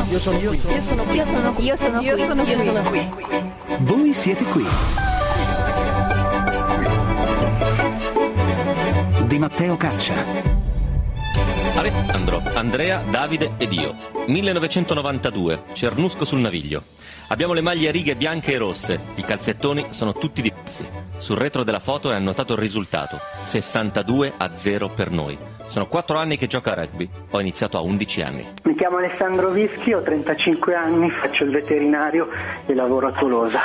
Io sono qui. Voi siete qui. Di Matteo Caccia. Alessandro, Andrea, Davide ed io. 1992, Cernusco sul Naviglio. Abbiamo le maglie a righe bianche e rosse, i calzettoni sono tutti diversi. Sul retro della foto è annotato il risultato, 62-0 per noi. Sono 4 anni che gioco a rugby, ho iniziato a 11 anni. Mi chiamo Alessandro Vischi, ho 35 anni, faccio il veterinario e lavoro a Tolosa.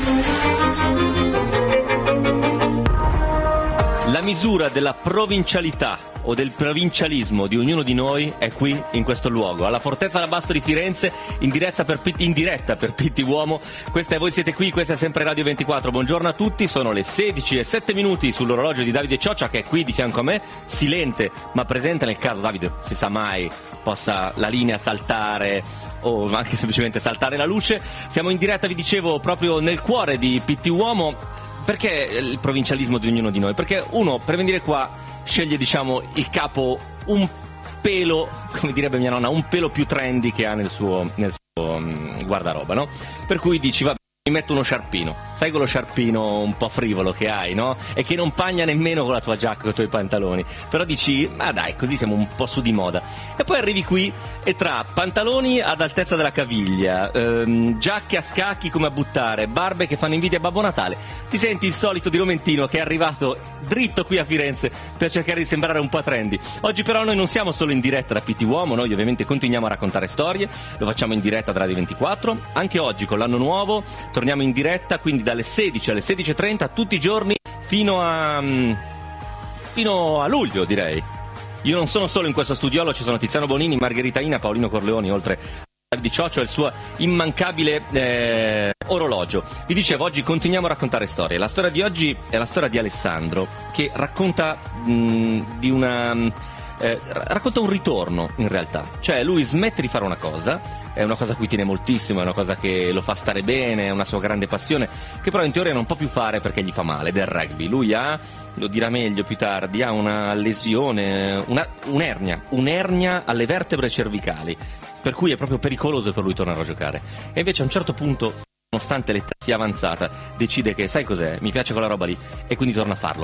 La misura della provincialità o del provincialismo di ognuno di noi è qui, in questo luogo, alla Fortezza d'Abasto di Firenze, in diretta per Pitti Uomo. Questa è Voi siete qui, questa è sempre Radio 24. Buongiorno a tutti, sono le 16:07 sull'orologio di Davide Cioccia, che è qui di fianco a me, silente ma presente nel caso, Davide, si sa mai, possa la linea saltare o anche semplicemente saltare la luce. Siamo in diretta, vi dicevo, proprio nel cuore di Pitti Uomo. Perché il provincialismo di ognuno di noi? Perché uno, per venire qua, sceglie, diciamo, il capo un pelo, come direbbe mia nonna, un pelo più trendy che ha nel suo guardaroba, no? Per cui dici, vabbè, mi metto uno sciarpino, sai quello sciarpino un po' frivolo che hai, no? E che non pagna nemmeno con la tua giacca, con i tuoi pantaloni, però dici, ma dai, così siamo un po' su di moda. E poi arrivi qui e tra pantaloni ad altezza della caviglia, giacche a scacchi come a buttare, barbe che fanno invidia a Babbo Natale, ti senti il solito diromentino che è arrivato dritto qui a Firenze per cercare di sembrare un po' trendy. Oggi però noi non siamo solo in diretta da Pitti Uomo, noi ovviamente continuiamo a raccontare storie, lo facciamo in diretta da Radio 24, anche oggi con l'anno nuovo torniamo in diretta, quindi dalle 16 alle 16:30 tutti i giorni fino a luglio, direi. Io non sono solo in questo studiolo, ci sono Tiziano Bonini, Margherita Ina, Paolino Corleoni, oltre a Davide Cioccio e il suo immancabile orologio. Vi dicevo, oggi continuiamo a raccontare storie. La storia di oggi è la storia di Alessandro, che racconta racconta un ritorno, in realtà. Cioè, lui smette di fare una cosa, è una cosa a cui tiene moltissimo, è una cosa che lo fa stare bene, è una sua grande passione, che però in teoria non può più fare perché gli fa male, del rugby. Lui ha, lo dirà meglio più tardi, ha una lesione, un'ernia alle vertebre cervicali, per cui è proprio pericoloso per lui tornare a giocare. E invece a un certo punto, nonostante l'età sia avanzata, decide che, sai cos'è, mi piace quella roba lì, e quindi torna a farlo.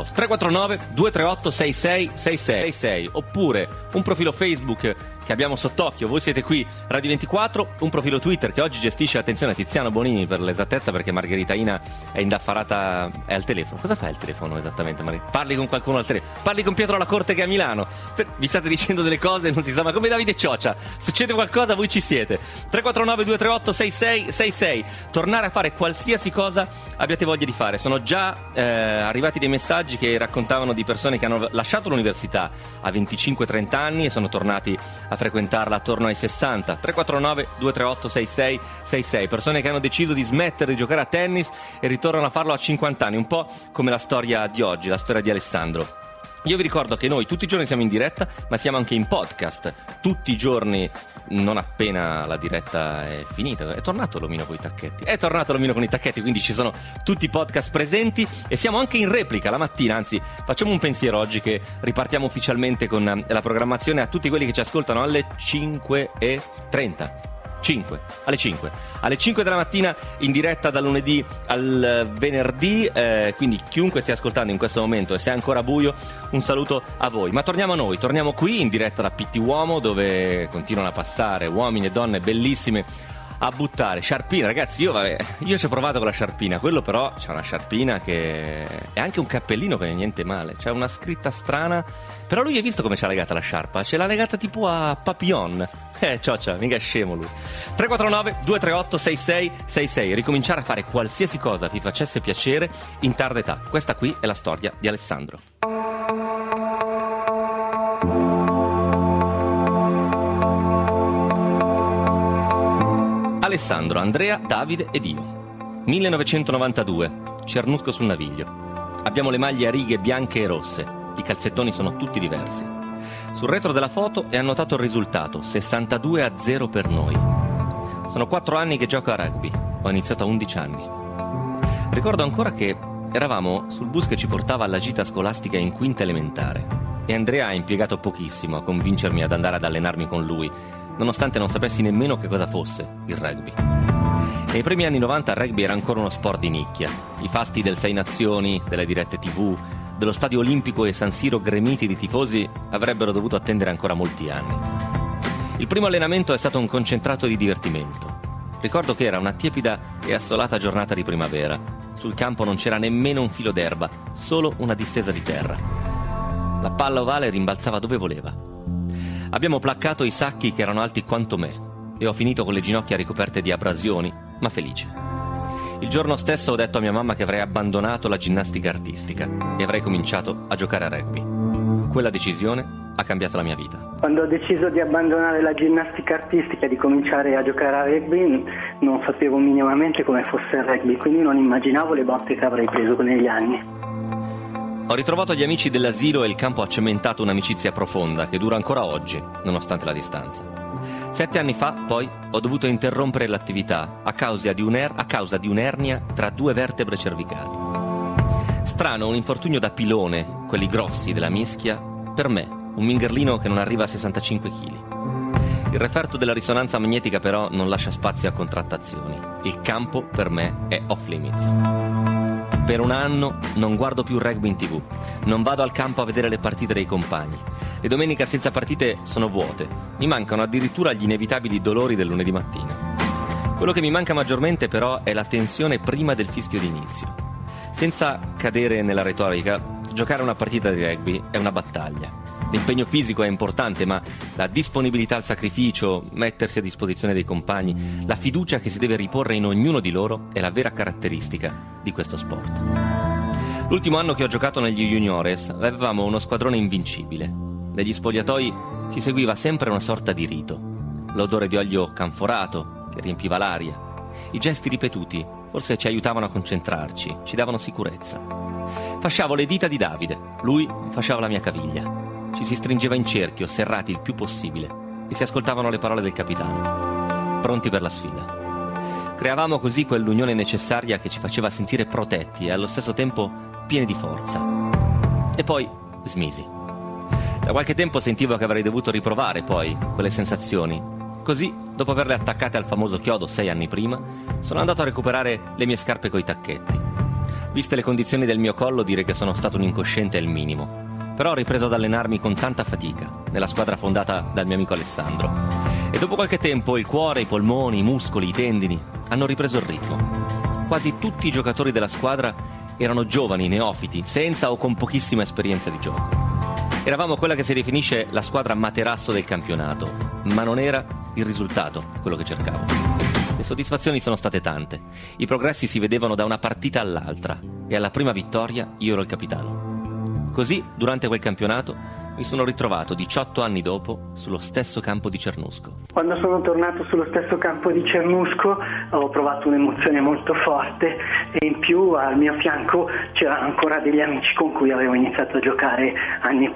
349-238-6666, oppure un profilo Facebook che abbiamo sott'occhio, Voi siete qui, Radio 24, un profilo Twitter che oggi gestisce, attenzione, Tiziano Bonini per l'esattezza, perché Margherita Ina è indaffarata, è al telefono. Cosa fa il telefono esattamente, Parli con qualcuno al telefono? Parli con Pietro La Corte che è a Milano. Vi state dicendo delle cose, non si sa, ma come Davide Cioccia, succede qualcosa, voi ci siete. 349-238-6666, tornare a fare qualsiasi cosa abbiate voglia di fare. Sono già arrivati dei messaggi che raccontavano di persone che hanno lasciato l'università a 25-30 anni e sono tornati a frequentarla attorno ai 60. 349-238-6666, persone che hanno deciso di smettere di giocare a tennis e ritornano a farlo a 50 anni, un po' come la storia di oggi, la storia di Alessandro. Io vi ricordo che noi tutti i giorni siamo in diretta, ma siamo anche in podcast, tutti i giorni, non appena la diretta è finita. È tornato l'omino con i tacchetti, quindi ci sono tutti i podcast presenti e siamo anche in replica la mattina, anzi facciamo un pensiero oggi che ripartiamo ufficialmente con la programmazione a tutti quelli che ci ascoltano alle 5:30. Alle 5 della mattina in diretta dal lunedì al venerdì, quindi chiunque stia ascoltando in questo momento e se è ancora buio, un saluto a voi. Ma torniamo a noi, torniamo qui in diretta da Pitti Uomo, dove continuano a passare uomini e donne bellissime a buttare sciarpina. Ragazzi, io ci ho provato con la sciarpina, quello però c'è una sciarpina che è anche un cappellino che è niente male, c'è una scritta strana, però lui hai visto come c'ha legata la sciarpa? Ce l'ha legata tipo a papillon. Cioccia, mica scemo lui. 349-238-6666, ricominciare a fare qualsiasi cosa vi facesse piacere in tarda età. Questa qui è la storia di Alessandro. Alessandro, Andrea, Davide ed io. 1992, Cernusco sul Naviglio. Abbiamo le maglie a righe bianche e rosse, i calzettoni sono tutti diversi. Sul retro della foto è annotato il risultato, 62-0 per noi. Sono 4 anni che gioco a rugby, ho iniziato a 11 anni. Ricordo ancora che eravamo sul bus che ci portava alla gita scolastica in quinta elementare e Andrea ha impiegato pochissimo a convincermi ad andare ad allenarmi con lui, nonostante non sapessi nemmeno che cosa fosse il rugby. Nei primi anni 90 il rugby era ancora uno sport di nicchia. I fasti del Sei Nazioni, delle dirette TV, dello Stadio Olimpico e San Siro gremiti di tifosi avrebbero dovuto attendere ancora molti anni. Il primo allenamento è stato un concentrato di divertimento. Ricordo che era una tiepida e assolata giornata di primavera. Sul campo non c'era nemmeno un filo d'erba, solo una distesa di terra. La palla ovale rimbalzava dove voleva. Abbiamo placcato i sacchi che erano alti quanto me e ho finito con le ginocchia ricoperte di abrasioni, ma felice. Il giorno stesso ho detto a mia mamma che avrei abbandonato la ginnastica artistica e avrei cominciato a giocare a rugby. Quella decisione ha cambiato la mia vita. Quando ho deciso di abbandonare la ginnastica artistica e di cominciare a giocare a rugby, non sapevo minimamente come fosse il rugby, quindi non immaginavo le botte che avrei preso negli anni. Ho ritrovato gli amici dell'asilo e il campo ha cementato un'amicizia profonda che dura ancora oggi, nonostante la distanza. 7 anni fa, poi, ho dovuto interrompere l'attività a causa di un'ernia tra 2 vertebre cervicali. Strano, un infortunio da pilone, quelli grossi della mischia, per me, un mingherlino che non arriva a 65 kg. Il referto della risonanza magnetica però non lascia spazio a contrattazioni. Il campo per me è off limits. Per un anno non guardo più rugby in TV, non vado al campo a vedere le partite dei compagni. Le domeniche senza partite sono vuote, mi mancano addirittura gli inevitabili dolori del lunedì mattina. Quello che mi manca maggiormente però è la tensione prima del fischio d'inizio. Senza cadere nella retorica, giocare una partita di rugby è una battaglia. L'impegno fisico è importante, ma la disponibilità al sacrificio, mettersi a disposizione dei compagni, la fiducia che si deve riporre in ognuno di loro è la vera caratteristica di questo sport. L'ultimo anno che ho giocato negli juniores avevamo uno squadrone invincibile. Negli spogliatoi si seguiva sempre una sorta di rito. L'odore di olio canforato che riempiva l'aria, i gesti ripetuti forse ci aiutavano a concentrarci, ci davano sicurezza. Fasciavo le dita di Davide, lui fasciava la mia caviglia. Ci si stringeva in cerchio, serrati il più possibile, e si ascoltavano le parole del capitano, pronti per la sfida. Creavamo così quell'unione necessaria che ci faceva sentire protetti e allo stesso tempo pieni di forza. E poi smisi. Da qualche tempo sentivo che avrei dovuto riprovare poi quelle sensazioni. Così, dopo averle attaccate al famoso chiodo 6 anni prima, sono andato a recuperare le mie scarpe coi tacchetti. Viste le condizioni del mio collo, dire che sono stato un incosciente è il minimo. Però ho ripreso ad allenarmi con tanta fatica, nella squadra fondata dal mio amico Alessandro. E dopo qualche tempo il cuore, i polmoni, i muscoli, i tendini hanno ripreso il ritmo. Quasi tutti i giocatori della squadra erano giovani, neofiti, senza o con pochissima esperienza di gioco. Eravamo quella che si definisce la squadra materasso del campionato, ma non era il risultato quello che cercavo. Le soddisfazioni sono state tante, i progressi si vedevano da una partita all'altra e alla prima vittoria io ero il capitano. Così, durante quel campionato, mi sono ritrovato 18 anni dopo sullo stesso campo di Cernusco. Quando sono tornato sullo stesso campo di Cernusco ho provato un'emozione molto forte e in più al mio fianco c'erano ancora degli amici con cui avevo iniziato a giocare anni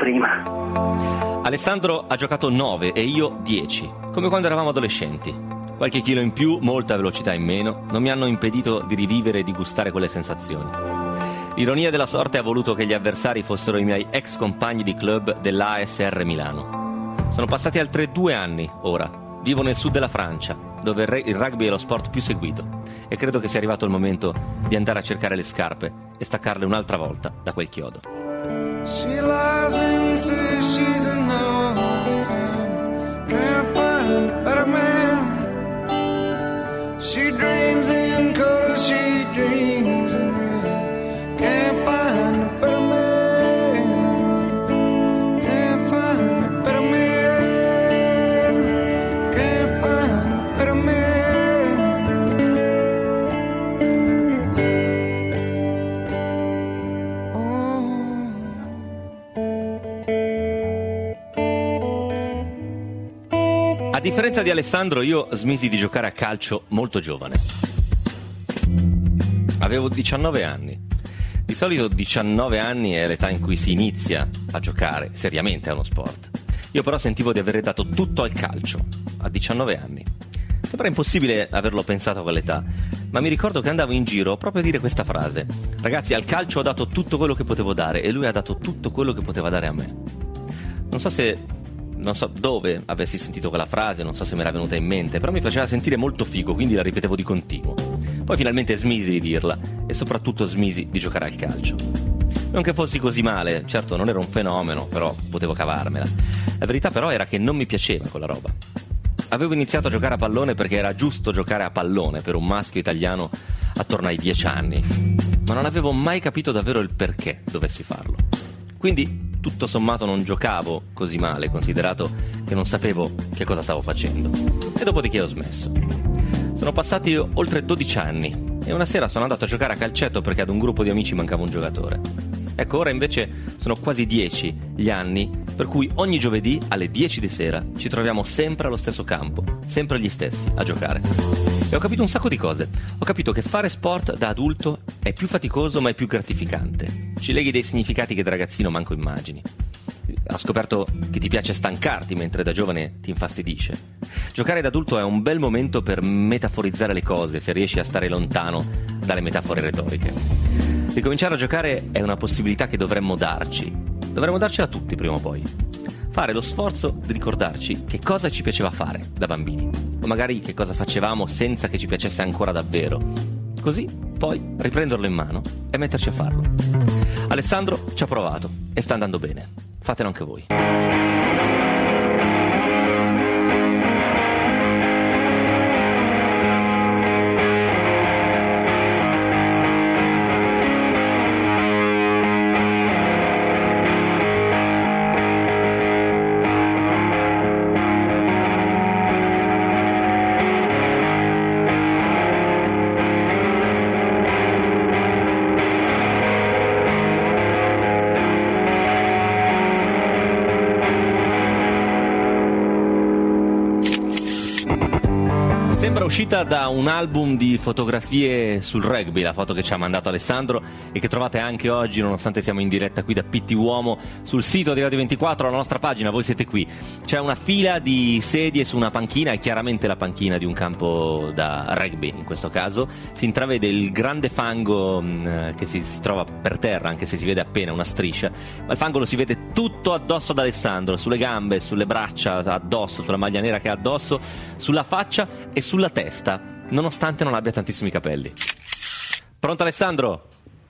prima. Alessandro ha giocato 9 e io 10, come quando eravamo adolescenti. Qualche chilo in più, molta velocità in meno, non mi hanno impedito di rivivere e di gustare quelle sensazioni. L'ironia della sorte ha voluto che gli avversari fossero i miei ex compagni di club dell'ASR Milano. Sono passati altri 2 anni, ora. Vivo nel sud della Francia, dove il rugby è lo sport più seguito. E credo che sia arrivato il momento di andare a cercare le scarpe e staccarle un'altra volta da quel chiodo. She lies and says she's in love, can't find a better man. She dreams in color, she dreams in red. Can't find a better man. Can't find a better man. Can't find a better man. A differenza di Alessandro, io smisi di giocare a calcio molto giovane. Avevo 19 anni. Di solito 19 anni è l'età in cui si inizia a giocare seriamente a uno sport. Io però sentivo di aver dato tutto al calcio, a 19 anni. Sembra impossibile averlo pensato a quell'età, ma mi ricordo che andavo in giro proprio a dire questa frase: ragazzi, al calcio ho dato tutto quello che potevo dare e lui ha dato tutto quello che poteva dare a me. Non so se non so dove avessi sentito quella frase, non so se me era venuta in mente, però mi faceva sentire molto figo, quindi la ripetevo di continuo. Poi finalmente smisi di dirla e soprattutto smisi di giocare al calcio. Non che fossi così male, certo non ero un fenomeno, però potevo cavarmela. La verità però era che non mi piaceva quella roba. Avevo iniziato a giocare a pallone perché era giusto giocare a pallone per un maschio italiano attorno ai 10 anni, ma non avevo mai capito davvero il perché dovessi farlo. Quindi tutto sommato non giocavo così male, considerato che non sapevo che cosa stavo facendo. E dopodiché ho smesso. Sono passati oltre 12 anni e una sera sono andato a giocare a calcetto perché ad un gruppo di amici mancava un giocatore. Ecco, ora invece sono quasi 10 gli anni per cui ogni giovedì alle 10 di sera ci troviamo sempre allo stesso campo, sempre gli stessi a giocare. E ho capito un sacco di cose. Ho capito che fare sport da adulto è più faticoso ma è più gratificante. Ci leghi dei significati che da ragazzino manco immagini. Ho scoperto che ti piace stancarti mentre da giovane ti infastidisce. Giocare da adulto è un bel momento per metaforizzare le cose, se riesci a stare lontano dalle metafore retoriche. Ricominciare a giocare è una possibilità che dovremmo darci. Dovremmo darcela tutti prima o poi. Fare lo sforzo di ricordarci che cosa ci piaceva fare da bambini, o magari che cosa facevamo senza che ci piacesse ancora davvero. Così poi riprenderlo in mano e metterci a farlo. Alessandro ci ha provato e sta andando bene. Fatelo anche voi. Sembra uscita da un album di fotografie sul rugby, la foto che ci ha mandato Alessandro e che trovate anche oggi, nonostante siamo in diretta qui da Pitti Uomo, sul sito di Radio 24, la nostra pagina, voi siete qui. C'è una fila di sedie su una panchina, è chiaramente la panchina di un campo da rugby in questo caso. Si intravede il grande fango che si trova per terra, anche se si vede appena una striscia, ma il fango lo si vede tutto addosso ad Alessandro, sulle gambe, sulle braccia, addosso, sulla maglia nera che ha addosso, sulla faccia e sulla testa, nonostante non abbia tantissimi capelli. Pronto Alessandro?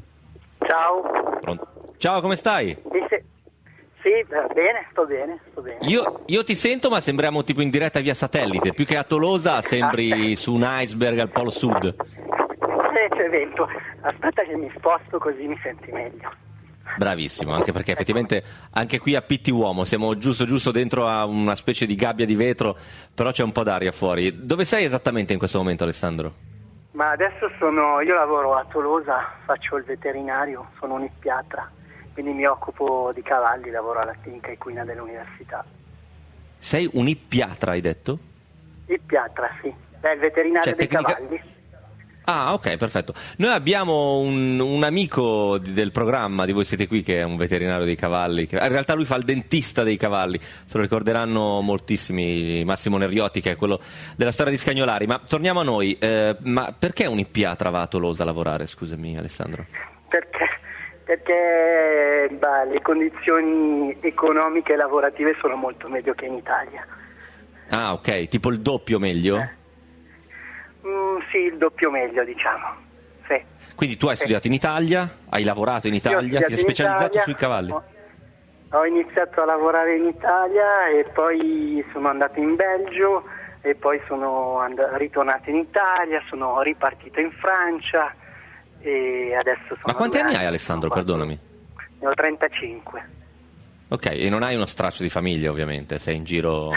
Ciao. Pronto. Ciao, come stai? Sì, bene, sto bene. Io ti sento, ma sembriamo tipo in diretta via satellite. Più che a Tolosa sembri su un iceberg al Polo Sud. C'è vento. Aspetta che mi sposto così mi senti meglio. Bravissimo, anche perché effettivamente anche qui a Pitti Uomo siamo giusto dentro a una specie di gabbia di vetro, però c'è un po' d'aria fuori. Dove sei esattamente in questo momento, Alessandro? Ma adesso io lavoro a Tolosa, faccio il veterinario, sono un ippiatra, quindi mi occupo di cavalli, lavoro alla clinica equina dell'università. Sei un ippiatra, hai detto? Ippiatra, sì, è il veterinario dei cavalli. Ah, ok, perfetto. Noi abbiamo un amico del programma di Voi Siete Qui che è un veterinario dei cavalli, che in realtà lui fa il dentista dei cavalli, se lo ricorderanno moltissimi, Massimo Neriotti, che è quello della storia di Scagnolari. Ma torniamo a noi, ma perché un ippiatra va a Tolosa a lavorare, scusami Alessandro? Perché le condizioni economiche e lavorative sono molto meglio che in Italia. Ah, ok, tipo il doppio meglio? Sì, il doppio meglio, diciamo. Sì. Quindi tu hai studiato in Italia, hai lavorato in Italia, ti sei specializzato sui cavalli? Ho iniziato a lavorare in Italia e poi sono andato in Belgio e poi sono ritornato in Italia, sono ripartito in Francia e adesso sono... Ma quanti anni hai, Alessandro, perdonami? Ne ho 35. Ok, e non hai uno straccio di famiglia ovviamente, sei in giro...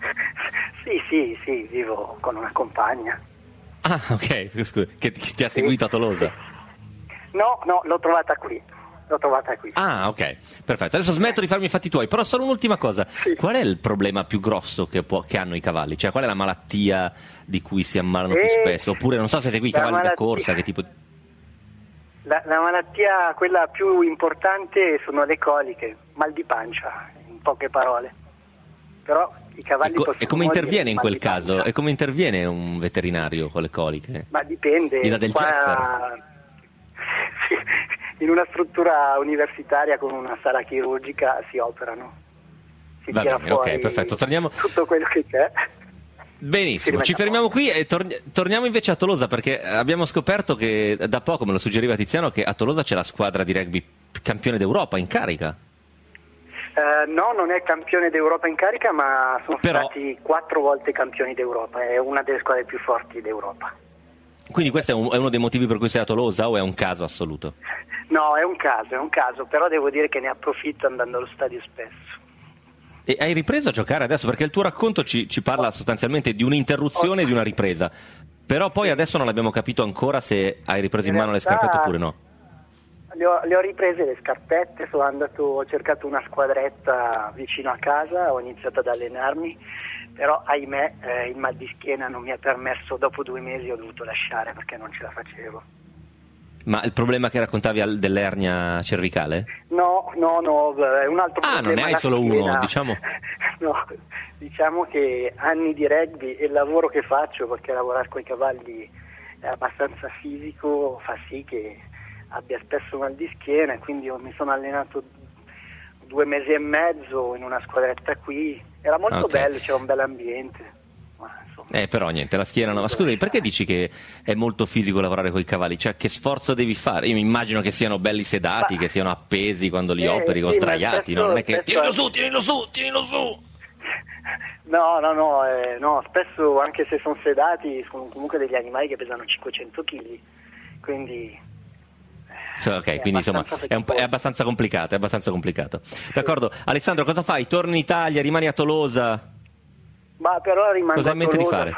Sì, vivo con una compagna. Ah, ok, scusa, che ti ha seguito a Tolosa? No, l'ho trovata qui. Ah, ok, perfetto. Adesso smetto di farmi i fatti tuoi, però solo un'ultima cosa. Sì. Qual è il problema più grosso che hanno i cavalli? Cioè, qual è la malattia di cui si ammalano più spesso? Oppure, non so se segui i cavalli da corsa, che tipo... La malattia, quella più importante, sono le coliche, mal di pancia, in poche parole. Però i cavalli e come interviene in quel caso? E come interviene un veterinario con le coliche? Ma dipende. Gli dà del Jeffer? In una struttura universitaria con una sala chirurgica si operano. si tira fuori ok, perfetto. Torniamo... tutto quello che c'è. Benissimo, ci fermiamo qui e torniamo invece a Tolosa, perché abbiamo scoperto che da poco, me lo suggeriva Tiziano, che a Tolosa c'è la squadra di rugby campione d'Europa in carica. No, non è campione d'Europa in carica, ma sono stati 4 volte campioni d'Europa, è una delle squadre più forti d'Europa. Quindi questo è uno dei motivi per cui sei a Tolosa o è un caso assoluto? No, è un caso, però devo dire che ne approfitto andando allo stadio spesso. E hai ripreso a giocare adesso? Perché il tuo racconto ci parla sostanzialmente di un'interruzione e di una ripresa, però poi adesso non abbiamo capito ancora se hai ripreso in mano le scarpette oppure no. Le ho riprese le scarpette, ho cercato una squadretta vicino a casa, ho iniziato ad allenarmi, però ahimè il mal di schiena non mi ha permesso, dopo 2 mesi ho dovuto lasciare perché non ce la facevo. Ma il problema che raccontavi dell'ernia cervicale? No, è un altro problema. Ah, non ne hai solo uno, diciamo? No, diciamo che anni di rugby e il lavoro che faccio, perché lavorare con i cavalli è abbastanza fisico, fa sì che abbia spesso mal di schiena, e quindi mi sono allenato 2 mesi e mezzo in una squadretta qui, era molto bello, c'era un bel ambiente. Però niente, la schiena no. Ma scusami, perché dici che è molto fisico lavorare con i cavalli? Cioè, che sforzo devi fare? Io mi immagino che siano belli sedati, che siano appesi quando li operi, con straiati, no? Non è che tienilo su! No, spesso anche se sono sedati sono comunque degli animali che pesano 500 kg, quindi... Ok, quindi insomma è abbastanza complicato, D'accordo, Alessandro, cosa fai? Torni in Italia, rimani a Tolosa? Ma però rimango cosa hai in mente di fare?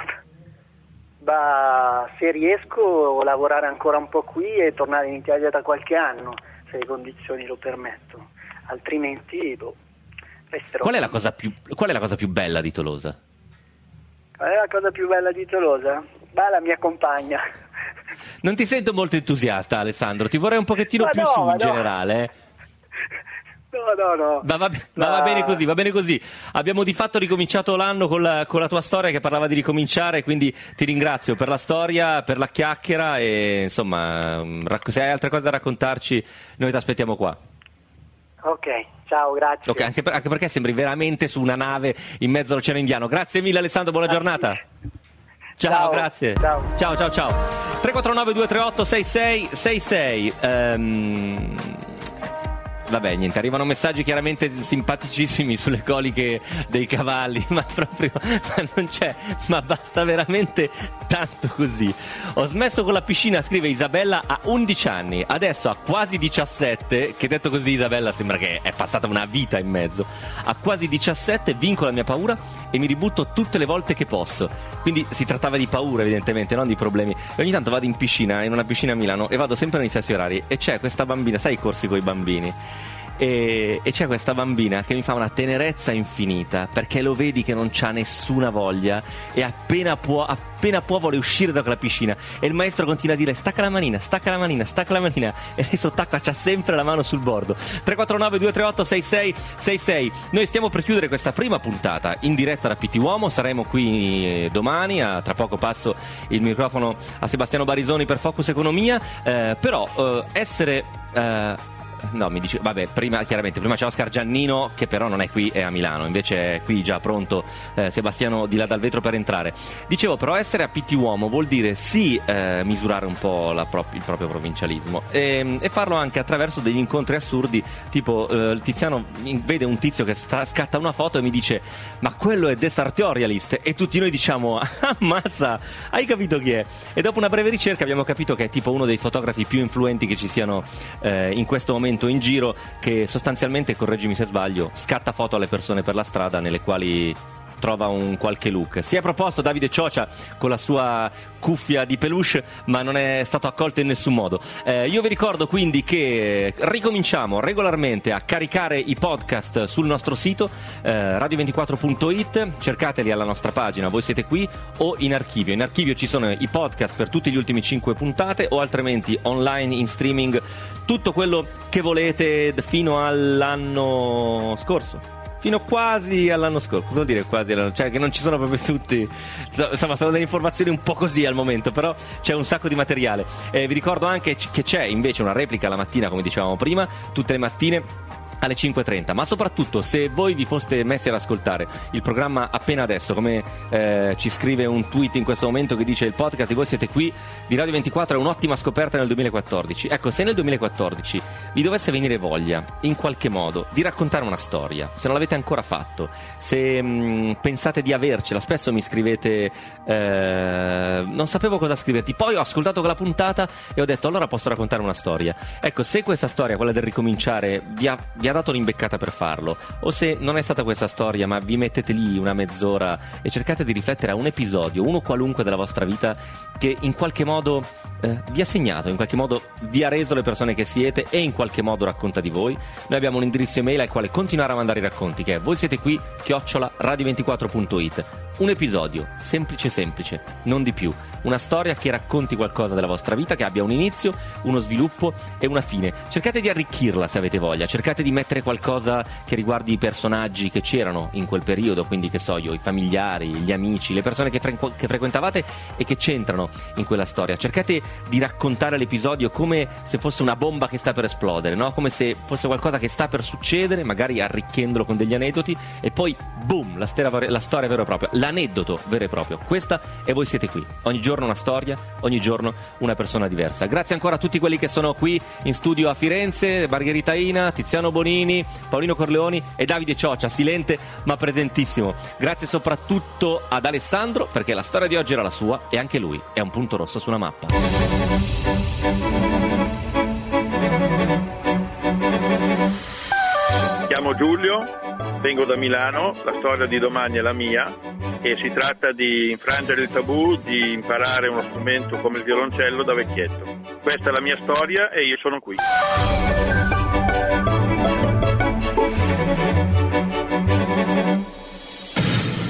Se riesco lavorare ancora un po' qui e tornare in Italia da qualche anno, se le condizioni lo permettono, altrimenti resterò. Qual è la cosa più bella di Tolosa? Qual è la cosa più bella di Tolosa? La mia compagna. Non ti sento molto entusiasta, Alessandro, ti vorrei un pochettino più su in generale. No. Va bene così. Abbiamo di fatto ricominciato l'anno con la tua storia che parlava di ricominciare, quindi ti ringrazio per la storia, per la chiacchiera e insomma, se hai altre cose da raccontarci noi ti aspettiamo qua. Ok, ciao, grazie. Okay, anche perché sembri veramente su una nave in mezzo all'Oceano Indiano. Grazie mille Alessandro, buona giornata. Ciao, grazie. Ciao. 349 238 6666. Vabbè, niente, arrivano messaggi chiaramente simpaticissimi sulle coliche dei cavalli, ma non c'è, ma basta veramente tanto così. Ho smesso con la piscina, scrive Isabella, a 11 anni, adesso ha quasi 17, che detto così Isabella sembra che è passata una vita in mezzo. A quasi 17 vinco la mia paura e mi ributto tutte le volte che posso. Quindi si trattava di paura evidentemente, non di problemi. E ogni tanto vado in una piscina a Milano e vado sempre negli stessi orari e c'è questa bambina, sai i corsi con i bambini? E c'è questa bambina che mi fa una tenerezza infinita, perché lo vedi che non c'ha nessuna voglia e appena può vuole uscire da quella piscina e il maestro continua a dire stacca la manina e lei sott'acqua c'ha sempre la mano sul bordo. 349 238 6666. Noi stiamo per chiudere questa prima puntata in diretta da PT Uomo, saremo qui domani, tra poco passo il microfono a Sebastiano Barisoni per Focus Economia, però essere... No, mi dice, vabbè, prima c'è Oscar Giannino che però non è qui, è a Milano, invece è qui già pronto Sebastiano di là dal vetro per entrare. Dicevo, però essere a PT Uomo vuol dire sì misurare un po' il proprio provincialismo e farlo anche attraverso degli incontri assurdi, tipo Tiziano vede un tizio che scatta una foto e mi dice ma quello è The Sartorialist e tutti noi diciamo ammazza, hai capito chi è? E dopo una breve ricerca abbiamo capito che è tipo uno dei fotografi più influenti che ci siano in questo momento in giro, che sostanzialmente, correggimi se sbaglio, scatta foto alle persone per la strada nelle quali trova un qualche look. Si è proposto Davide Cioccia con la sua cuffia di peluche, ma non è stato accolto in nessun modo. Io vi ricordo quindi che ricominciamo regolarmente a caricare i podcast sul nostro sito radio24.it, cercateli alla nostra pagina Voi Siete Qui o in archivio. In archivio ci sono i podcast per tutti gli ultimi 5 puntate o altrimenti online in streaming tutto quello che volete fino all'anno scorso. Fino quasi all'anno scorso. Cosa vuol dire quasi all'anno? Cioè che non ci sono proprio tutti. Insomma, sono delle informazioni un po' così al momento, però c'è un sacco di materiale. Vi ricordo anche che c'è invece una replica la mattina, come dicevamo prima, tutte le mattine alle 5.30, ma soprattutto se voi vi foste messi ad ascoltare il programma appena adesso, come ci scrive un tweet in questo momento che dice: il podcast di Voi Siete Qui di Radio 24 è un'ottima scoperta nel 2014. Ecco, se nel 2014 vi dovesse venire voglia in qualche modo di raccontare una storia, se non l'avete ancora fatto, se pensate di avercela, spesso mi scrivete non sapevo cosa scriverti, poi ho ascoltato quella puntata e ho detto allora posso raccontare una storia. Ecco, se questa storia, quella del ricominciare, vi ha dato un'imbeccata per farlo, o se non è stata questa storia ma vi mettete lì una mezz'ora e cercate di riflettere a un episodio, uno qualunque della vostra vita che in qualche modo vi ha segnato, in qualche modo vi ha reso le persone che siete e in qualche modo racconta di voi, noi abbiamo un indirizzo email al quale continuare a mandare i racconti, che è voi siete qui @radio24.it. Un episodio, semplice, non di più. Una storia che racconti qualcosa della vostra vita, che abbia un inizio, uno sviluppo e una fine. Cercate di arricchirla se avete voglia, cercate di mettere qualcosa che riguardi i personaggi che c'erano in quel periodo, quindi che so io, i familiari, gli amici, le persone che frequentavate e che c'entrano in quella storia. Cercate di raccontare l'episodio come se fosse una bomba che sta per esplodere, no? Come se fosse qualcosa che sta per succedere, magari arricchendolo con degli aneddoti e poi boom, la storia vera e propria, l'aneddoto vero e proprio. Questa e Voi Siete Qui. Ogni giorno una storia, ogni giorno una persona diversa. Grazie ancora a tutti quelli che sono qui in studio a Firenze: Margherita Ina, Tiziano Bonini, Paolino Corleoni e Davide Cioccia, silente ma presentissimo. Grazie soprattutto ad Alessandro, perché la storia di oggi era la sua e anche lui è un punto rosso su una mappa. Mi chiamo Giulio, vengo da Milano, la storia di domani è la mia e si tratta di infrangere il tabù, di imparare uno strumento come il violoncello da vecchietto. Questa è la mia storia e io sono qui.